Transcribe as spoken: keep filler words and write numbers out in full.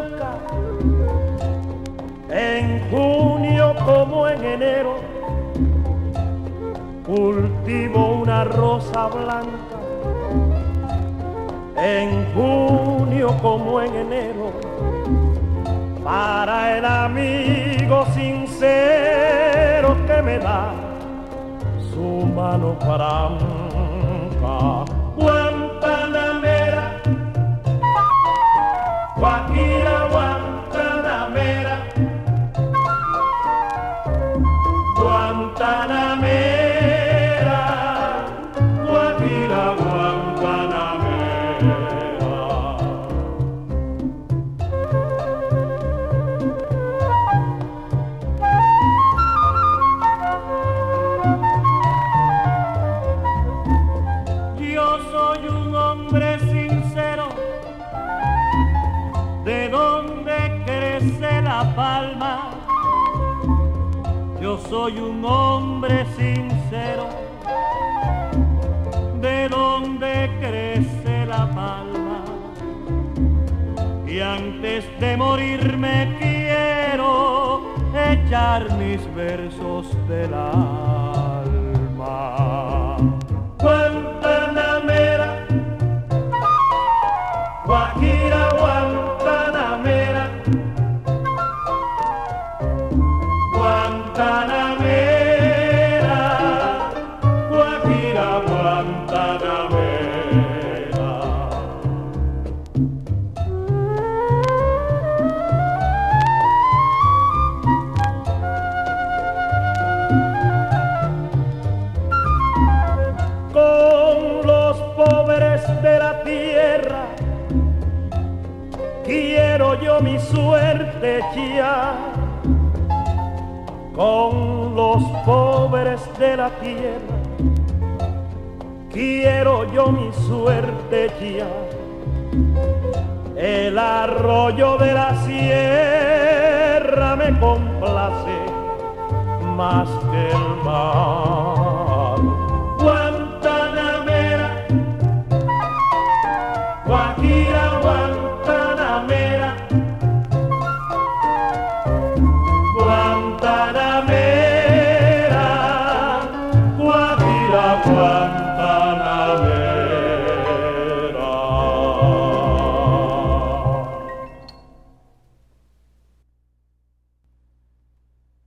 blanca, en junio como en enero, cultivo una rosa blanca, en junio como en enero, para el amigo sincero que me da su mano franca. Guantanamera, Guajira, Guantanamera, Guantanamera, Guajira, Guantanamera. Yo soy un hombre sincero, de donde crece la palma. Yo soy un hombre sincero, de donde crece la palma. Y antes de morirme quiero echar mis versos del alma. Guantanamera, Guajira, Guantanamera, Guantanamera, Guajira, Guantanamera. Con los pobres de la tierra quiero yo mi suerte echar, con los pobres de la tierra quiero yo mi suerte echar. El arroyo de la sierra me complace más que el mar.